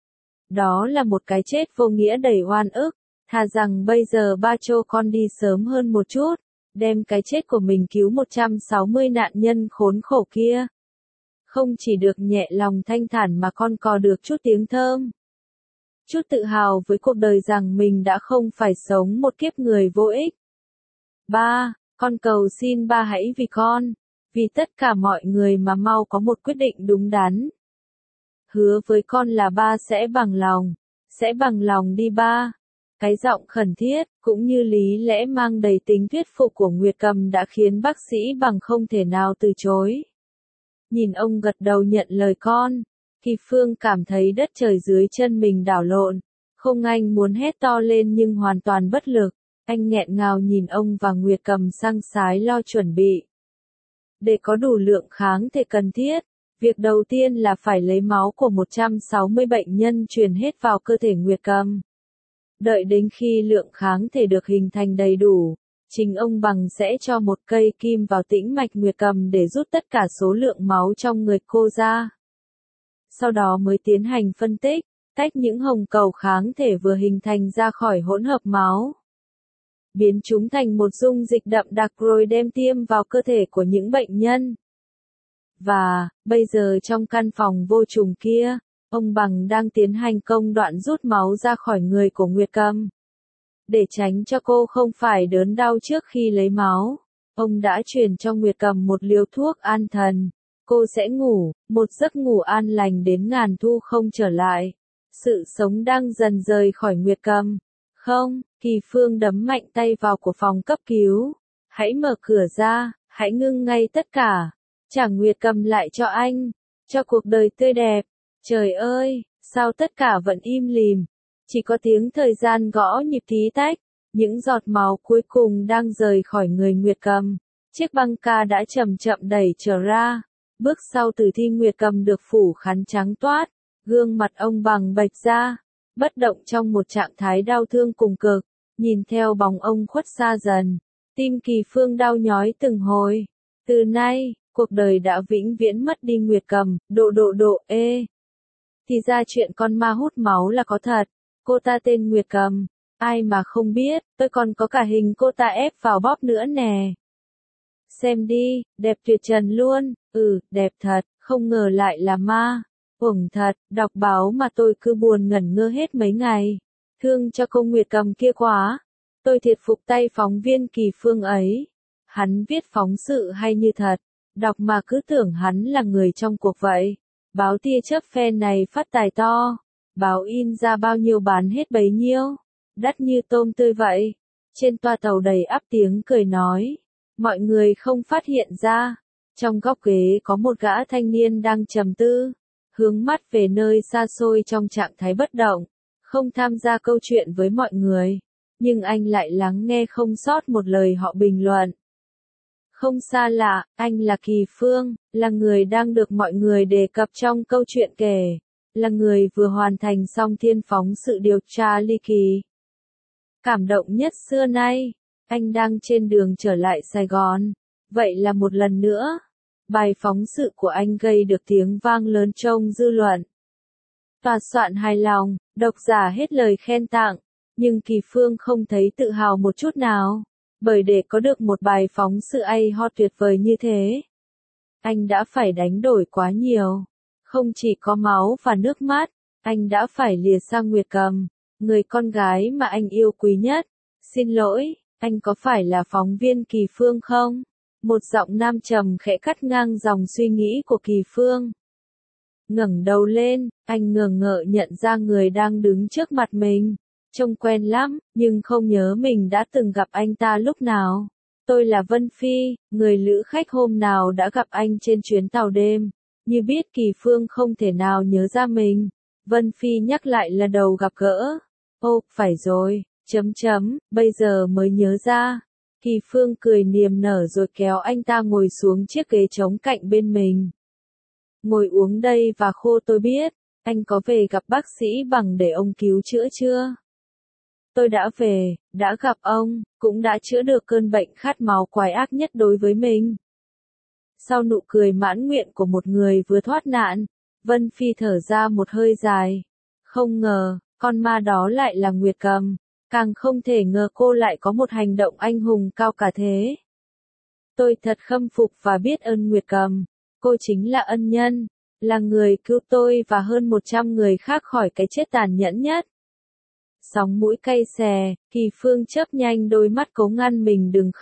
Đó là một cái chết vô nghĩa đầy oan ức. Thà rằng bây giờ ba cho con đi sớm hơn một chút. Đem cái chết của mình cứu một trăm sáu mươi nạn nhân khốn khổ kia. Không chỉ được nhẹ lòng thanh thản mà con còn được chút tiếng thơm. Chút tự hào với cuộc đời rằng mình đã không phải sống một kiếp người vô ích. Ba, con cầu xin ba hãy vì con, vì tất cả mọi người mà mau có một quyết định đúng đắn. Hứa với con là ba sẽ bằng lòng, sẽ bằng lòng đi ba. Cái giọng khẩn thiết, cũng như lý lẽ mang đầy tính thuyết phục của Nguyệt Cầm đã khiến bác sĩ bằng không thể nào từ chối. Nhìn ông gật đầu nhận lời con, Kỳ Phương cảm thấy đất trời dưới chân mình đảo lộn, không anh muốn hét to lên nhưng hoàn toàn bất lực, anh nghẹn ngào nhìn ông và Nguyệt Cầm sang sái lo chuẩn bị. Để có đủ lượng kháng thể cần thiết, việc đầu tiên là phải lấy máu của một trăm sáu mươi bệnh nhân truyền hết vào cơ thể Nguyệt Cầm. Đợi đến khi lượng kháng thể được hình thành đầy đủ, chính ông Bằng sẽ cho một cây kim vào tĩnh mạch Nguyệt Cầm để rút tất cả số lượng máu trong người cô ra. Sau đó mới tiến hành phân tích, tách những hồng cầu kháng thể vừa hình thành ra khỏi hỗn hợp máu. Biến chúng thành một dung dịch đậm đặc rồi đem tiêm vào cơ thể của những bệnh nhân. Và, bây giờ trong căn phòng vô trùng kia, ông Bằng đang tiến hành công đoạn rút máu ra khỏi người của Nguyệt Cầm. Để tránh cho cô không phải đớn đau trước khi lấy máu, ông đã truyền cho Nguyệt Cầm một liều thuốc an thần. Cô sẽ ngủ, một giấc ngủ an lành đến ngàn thu không trở lại. Sự sống đang dần rời khỏi Nguyệt Cầm. Không, Kỳ Phương đấm mạnh tay vào của phòng cấp cứu. Hãy mở cửa ra, hãy ngưng ngay tất cả. Trả Nguyệt Cầm lại cho anh, cho cuộc đời tươi đẹp. Trời ơi, sao tất cả vẫn im lìm. Chỉ có tiếng thời gian gõ nhịp tí tách. Những giọt máu cuối cùng đang rời khỏi người Nguyệt Cầm. Chiếc băng ca đã chậm chậm đẩy trở ra. Bước sau tử thi Nguyệt Cầm được phủ khăn trắng toát. Gương mặt ông Bằng bệch ra, bất động trong một trạng thái đau thương cùng cực, nhìn theo bóng ông khuất xa dần, tim Kỳ Phương đau nhói từng hồi. Từ nay, cuộc đời đã vĩnh viễn mất đi Nguyệt Cầm, độ độ độ ê. Thì ra chuyện con ma hút máu là có thật, cô ta tên Nguyệt Cầm, ai mà không biết, tôi còn có cả hình cô ta ép vào bóp nữa nè. Xem đi, đẹp tuyệt trần luôn, ừ, đẹp thật, không ngờ lại là ma. Uổng thật, đọc báo mà tôi cứ buồn ngẩn ngơ hết mấy ngày. Thương cho cô Nguyệt Cầm kia quá. Tôi thiệt phục tay phóng viên Kỳ Phương ấy. Hắn viết phóng sự hay như thật. Đọc mà cứ tưởng hắn là người trong cuộc vậy. Báo tia chớp phe này phát tài to. Báo in ra bao nhiêu bán hết bấy nhiêu. Đắt như tôm tươi vậy. Trên toa tàu đầy ắp tiếng cười nói. Mọi người không phát hiện ra. Trong góc ghế có một gã thanh niên đang trầm tư. Hướng mắt về nơi xa xôi trong trạng thái bất động, không tham gia câu chuyện với mọi người, nhưng anh lại lắng nghe không sót một lời họ bình luận. Không xa lạ, anh là Kỳ Phương, là người đang được mọi người đề cập trong câu chuyện kể, là người vừa hoàn thành xong thiên phóng sự điều tra ly kỳ. Cảm động nhất xưa nay, anh đang trên đường trở lại Sài Gòn, vậy là một lần nữa. Bài phóng sự của anh gây được tiếng vang lớn trong dư luận. Tòa soạn hài lòng, độc giả hết lời khen tặng, nhưng Kỳ Phương không thấy tự hào một chút nào, bởi để có được một bài phóng sự hay ho tuyệt vời như thế, anh đã phải đánh đổi quá nhiều. Không chỉ có máu và nước mắt, anh đã phải lìa xa Nguyệt Cầm, người con gái mà anh yêu quý nhất. Xin lỗi, anh có phải là phóng viên Kỳ Phương không? Một giọng nam trầm khẽ cắt ngang dòng suy nghĩ của Kỳ Phương. Ngẩng đầu lên, anh ngờ ngợ nhận ra người đang đứng trước mặt mình. Trông quen lắm, nhưng không nhớ mình đã từng gặp anh ta lúc nào. Tôi là Vân Phi, người lữ khách hôm nào đã gặp anh trên chuyến tàu đêm. Như biết Kỳ Phương không thể nào nhớ ra mình. Vân Phi nhắc lại lần đầu gặp gỡ. Ô, phải rồi, chấm chấm, bây giờ mới nhớ ra. Kỳ Phương cười niềm nở rồi kéo anh ta ngồi xuống chiếc ghế trống cạnh bên mình. Ngồi uống đây và khô tôi biết, anh có về gặp bác sĩ Bằng để ông cứu chữa chưa? Tôi đã về, đã gặp ông, cũng đã chữa được cơn bệnh khát máu quái ác nhất đối với mình. Sau nụ cười mãn nguyện của một người vừa thoát nạn, Vân Phi thở ra một hơi dài. Không ngờ, con ma đó lại là Nguyệt Cầm. Càng không thể ngờ cô lại có một hành động anh hùng cao cả thế. Tôi thật khâm phục và biết ơn Nguyệt Cầm. Cô chính là ân nhân, là người cứu tôi và hơn một trăm người khác khỏi cái chết tàn nhẫn nhất. Sóng mũi cay xè, Kỳ Phương chớp nhanh đôi mắt cố ngăn mình đừng khóc.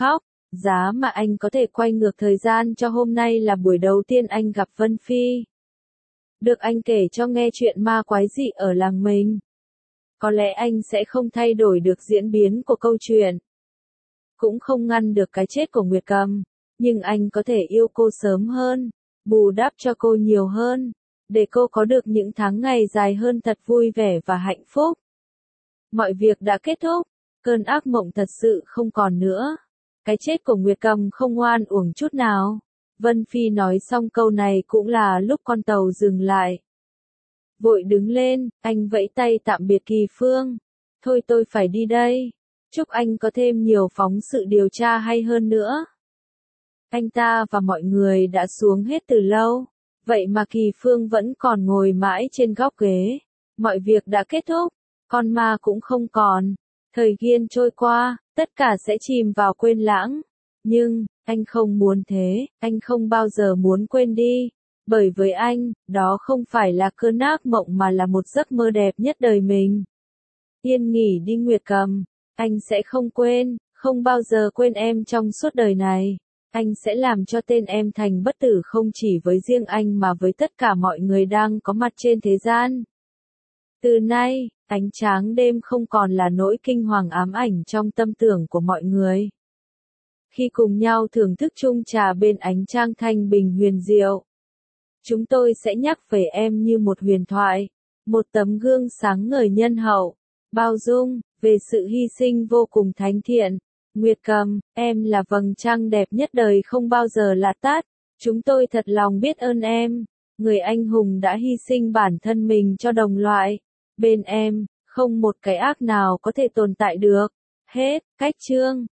Giá mà anh có thể quay ngược thời gian cho hôm nay là buổi đầu tiên anh gặp Vân Phi. Được anh kể cho nghe chuyện ma quái dị ở làng mình. Có lẽ anh sẽ không thay đổi được diễn biến của câu chuyện. Cũng không ngăn được cái chết của Nguyệt Cầm. Nhưng anh có thể yêu cô sớm hơn. Bù đắp cho cô nhiều hơn. Để cô có được những tháng ngày dài hơn thật vui vẻ và hạnh phúc. Mọi việc đã kết thúc. Cơn ác mộng thật sự không còn nữa. Cái chết của Nguyệt Cầm không oan uổng chút nào. Vân Phi nói xong câu này cũng là lúc con tàu dừng lại. Vội đứng lên, anh vẫy tay tạm biệt Kỳ Phương. Thôi tôi phải đi đây. Chúc anh có thêm nhiều phóng sự điều tra hay hơn nữa. Anh ta và mọi người đã xuống hết từ lâu. Vậy mà Kỳ Phương vẫn còn ngồi mãi trên góc ghế. Mọi việc đã kết thúc. Con ma cũng không còn. Thời gian trôi qua, tất cả sẽ chìm vào quên lãng. Nhưng, anh không muốn thế, anh không bao giờ muốn quên đi. Bởi với anh, đó không phải là cơn ác mộng mà là một giấc mơ đẹp nhất đời mình. Yên nghỉ đi Nguyệt Cầm, anh sẽ không quên, không bao giờ quên em trong suốt đời này. Anh sẽ làm cho tên em thành bất tử không chỉ với riêng anh mà với tất cả mọi người đang có mặt trên thế gian. Từ nay, ánh tráng đêm không còn là nỗi kinh hoàng ám ảnh trong tâm tưởng của mọi người. Khi cùng nhau thưởng thức chung trà bên ánh trăng thanh bình huyền diệu, chúng tôi sẽ nhắc về em như một huyền thoại, một tấm gương sáng ngời nhân hậu, bao dung, về sự hy sinh vô cùng thánh thiện. Nguyệt Cầm, em là vầng trăng đẹp nhất đời không bao giờ lạt tắt. Chúng tôi thật lòng biết ơn em, người anh hùng đã hy sinh bản thân mình cho đồng loại. Bên em, không một cái ác nào có thể tồn tại được. Hết, cách chương.